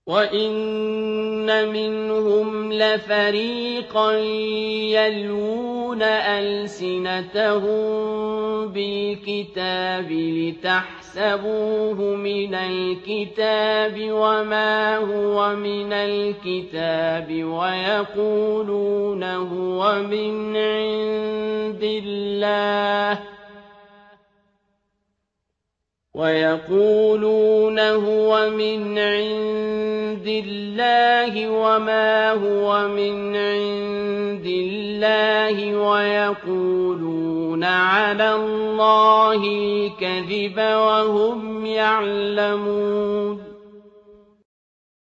وَإِنَّ مِنْهُمْ لَفَرِيقًا يَلْوُونَ أَلْسِنَتَهُم بِالْكِتَابِ لِتَحْسَبُوهُ مِنَ الْكِتَابِ وَمَا هُوَ مِنَ الْكِتَابِ وَيَقُولُونَ هُوَ مِنْ عِندِ اللَّهِ وَمَا هُوَ مِنْ عِندِ اللَّهِ وَيَقُولُونَ عَلَى اللَّهِ الْكَذِبَ وَهُمْ يَعْلَمُونَ